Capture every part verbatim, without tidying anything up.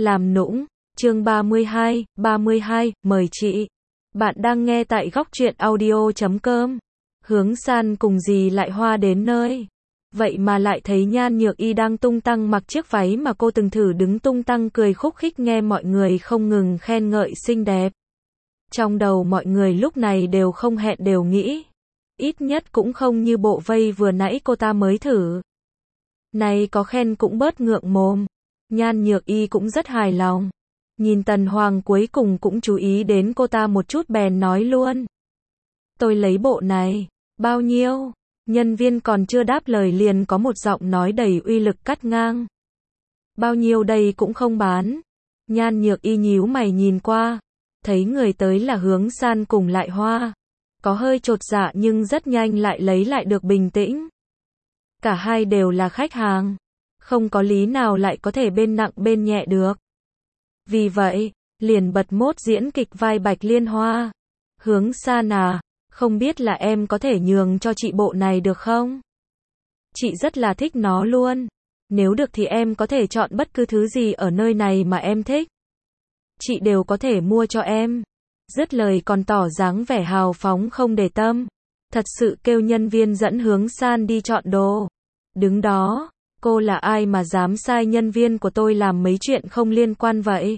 Làm nũng, chương ba mươi hai, ba mươi hai, mời chị. Bạn đang nghe tại góc truyện audio chấm com. Hướng San cùng dì Lại Hoa đến nơi. Vậy mà lại thấy Nhan Nhược Y đang tung tăng mặc chiếc váy mà cô từng thử, đứng tung tăng cười khúc khích nghe mọi người không ngừng khen ngợi xinh đẹp. Trong đầu mọi người lúc này đều không hẹn đều nghĩ. Ít nhất cũng không như bộ vây vừa nãy cô ta mới thử. Này có khen cũng bớt ngượng mồm. Nhan Nhược Y cũng rất hài lòng. Nhìn Tần Hoàng cuối cùng cũng chú ý đến cô ta một chút bèn nói luôn. Tôi lấy bộ này. Bao nhiêu? Nhân viên còn chưa đáp lời liền có một giọng nói đầy uy lực cắt ngang. Bao nhiêu đây cũng không bán. Nhan Nhược Y nhíu mày nhìn qua. Thấy người tới là Hướng San cùng Lại Hoa. Có hơi chột dạ nhưng rất nhanh lại lấy lại được bình tĩnh. Cả hai đều là khách hàng. Không có lý nào lại có thể bên nặng bên nhẹ được. Vì vậy, liền bật mốt diễn kịch vai Bạch Liên Hoa. Hướng San à, không biết là em có thể nhường cho chị bộ này được không? Chị rất là thích nó luôn. Nếu được thì em có thể chọn bất cứ thứ gì ở nơi này mà em thích. Chị đều có thể mua cho em. Dứt lời còn tỏ dáng vẻ hào phóng không để tâm. Thật sự kêu nhân viên dẫn Hướng San đi chọn đồ. Đứng đó, cô là ai mà dám sai nhân viên của tôi làm mấy chuyện không liên quan vậy?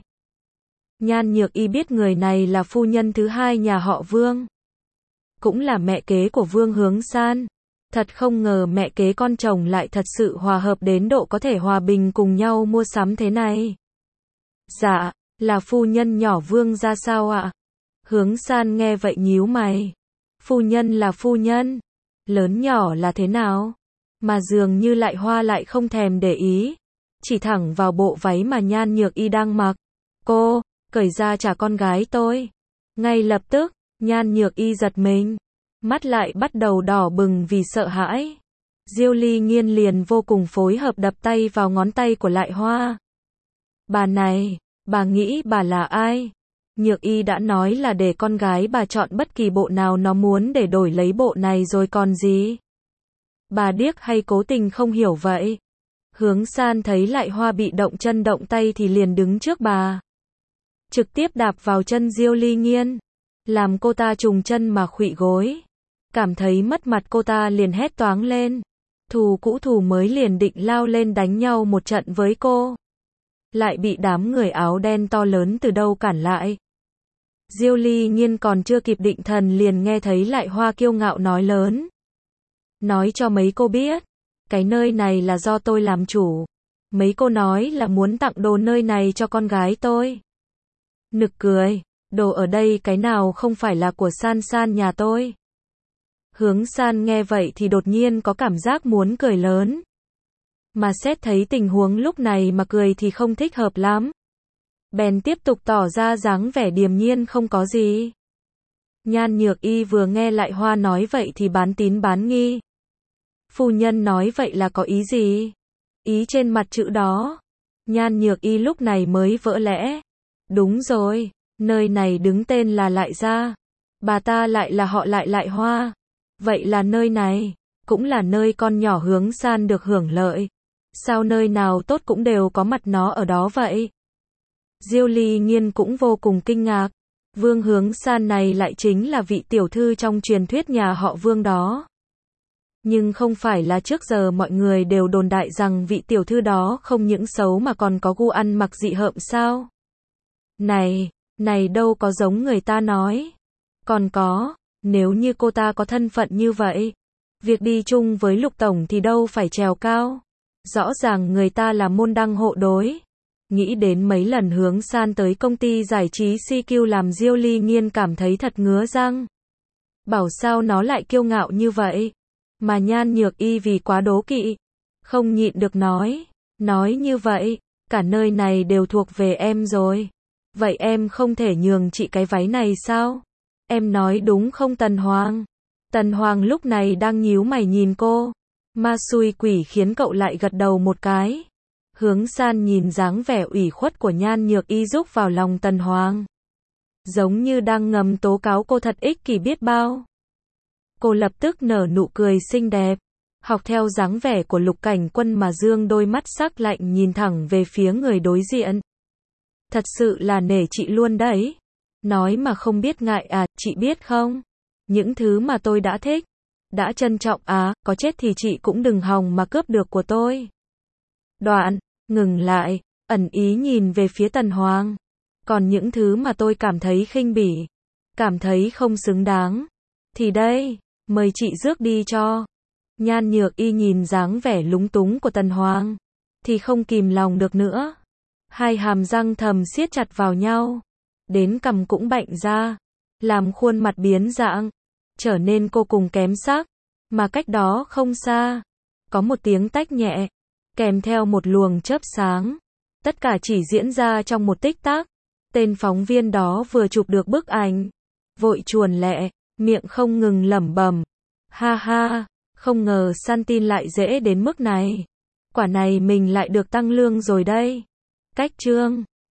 Nhan Nhược Y biết người này là phu nhân thứ hai nhà họ Vương. Cũng là mẹ kế của Vương Hướng San. Thật không ngờ mẹ kế con chồng lại thật sự hòa hợp đến độ có thể hòa bình cùng nhau mua sắm thế này. Dạ, là phu nhân nhỏ Vương ra sao ạ? Hướng San nghe vậy nhíu mày. Phu nhân là phu nhân. Lớn nhỏ là thế nào? Mà dường như Lại Hoa lại không thèm để ý. Chỉ thẳng vào bộ váy mà Nhan Nhược Y đang mặc. Cô, cởi ra trả con gái tôi. Ngay lập tức, Nhan Nhược Y giật mình. Mắt lại bắt đầu đỏ bừng vì sợ hãi. Diêu Ly Nghiên liền vô cùng phối hợp đập tay vào ngón tay của Lại Hoa. Bà này, bà nghĩ bà là ai? Nhược Y đã nói là để con gái bà chọn bất kỳ bộ nào nó muốn để đổi lấy bộ này rồi còn gì? Bà điếc hay cố tình không hiểu vậy? Hướng San thấy Lại Hoa bị động chân động tay thì liền đứng trước bà. Trực tiếp đạp vào chân Diêu Ly Nghiên. Làm cô ta trùng chân mà khuỵu gối. Cảm thấy mất mặt cô ta liền hét toáng lên. Thù cũ thù mới liền định lao lên đánh nhau một trận với cô. Lại bị đám người áo đen to lớn từ đâu cản lại. Diêu Ly Nghiên còn chưa kịp định thần liền nghe thấy Lại Hoa kiêu ngạo nói lớn. Nói cho mấy cô biết, cái nơi này là do tôi làm chủ. Mấy cô nói là muốn tặng đồ nơi này cho con gái tôi. Nực cười, đồ ở đây cái nào không phải là của San San nhà tôi. Hướng San nghe vậy thì đột nhiên có cảm giác muốn cười lớn. Mà xét thấy tình huống lúc này mà cười thì không thích hợp lắm. Bèn tiếp tục tỏ ra dáng vẻ điềm nhiên không có gì. Nhan Nhược Y vừa nghe Lại Hoa nói vậy thì bán tín bán nghi. Phu nhân nói vậy là có ý gì? Ý trên mặt chữ đó. Nhan Nhược Y lúc này mới vỡ lẽ. Đúng rồi, nơi này đứng tên là Lại gia. Bà ta lại là họ Lại Lại Hoa. Vậy là nơi này, cũng là nơi con nhỏ Hướng San được hưởng lợi. Sao nơi nào tốt cũng đều có mặt nó ở đó vậy? Diêu Ly Nghiên cũng vô cùng kinh ngạc. Vương Hướng San này lại chính là vị tiểu thư trong truyền thuyết nhà họ Vương đó. Nhưng không phải là trước giờ mọi người đều đồn đại rằng vị tiểu thư đó không những xấu mà còn có gu ăn mặc dị hợm sao? Này, này đâu có giống người ta nói. Còn có, nếu như cô ta có thân phận như vậy, việc đi chung với Lục Tổng thì đâu phải trèo cao. Rõ ràng người ta là môn đăng hộ đối. Nghĩ đến mấy lần Hướng San tới công ty giải trí xê quy làm Diêu Ly Nghiên cảm thấy thật ngứa răng. Bảo sao nó lại kiêu ngạo như vậy. Mà Nhan Nhược Y vì quá đố kỵ. Không nhịn được nói. Nói như vậy, cả nơi này đều thuộc về em rồi. Vậy em không thể nhường chị cái váy này sao? Em nói đúng không Tần Hoàng? Tần Hoàng lúc này đang nhíu mày nhìn cô. Ma xui quỷ khiến cậu lại gật đầu một cái. Hướng San nhìn dáng vẻ ủy khuất của Nhan Nhược Y rúc vào lòng Tần Hoàng. Giống như đang ngầm tố cáo cô thật ích kỷ biết bao. Cô lập tức nở nụ cười xinh đẹp. Học theo dáng vẻ của Lục Cảnh Quân mà dương đôi mắt sắc lạnh nhìn thẳng về phía người đối diện. Thật sự là nể chị luôn đấy. Nói mà không biết ngại à, chị biết không? Những thứ mà tôi đã thích, đã trân trọng á, có chết thì chị cũng đừng hòng mà cướp được của tôi. Đoạn, ngừng lại, ẩn ý nhìn về phía Tần Hoàng. Còn những thứ mà tôi cảm thấy khinh bỉ, cảm thấy không xứng đáng, thì đây, mời chị rước đi cho. Nhan Nhược Y nhìn dáng vẻ lúng túng của Tần Hoàng, thì không kìm lòng được nữa. Hai hàm răng thầm siết chặt vào nhau, đến cằm cũng bạnh ra, làm khuôn mặt biến dạng, trở nên vô cùng kém sắc. Mà cách đó không xa, có một tiếng tách nhẹ, kèm theo một luồng chớp sáng. Tất cả chỉ diễn ra trong một tích tắc. Tên phóng viên đó vừa chụp được bức ảnh, vội chuồn lẹ, miệng không ngừng lẩm bẩm. Ha ha, không ngờ săn tin lại dễ đến mức này. Quả này mình lại được tăng lương rồi đây. Cách chương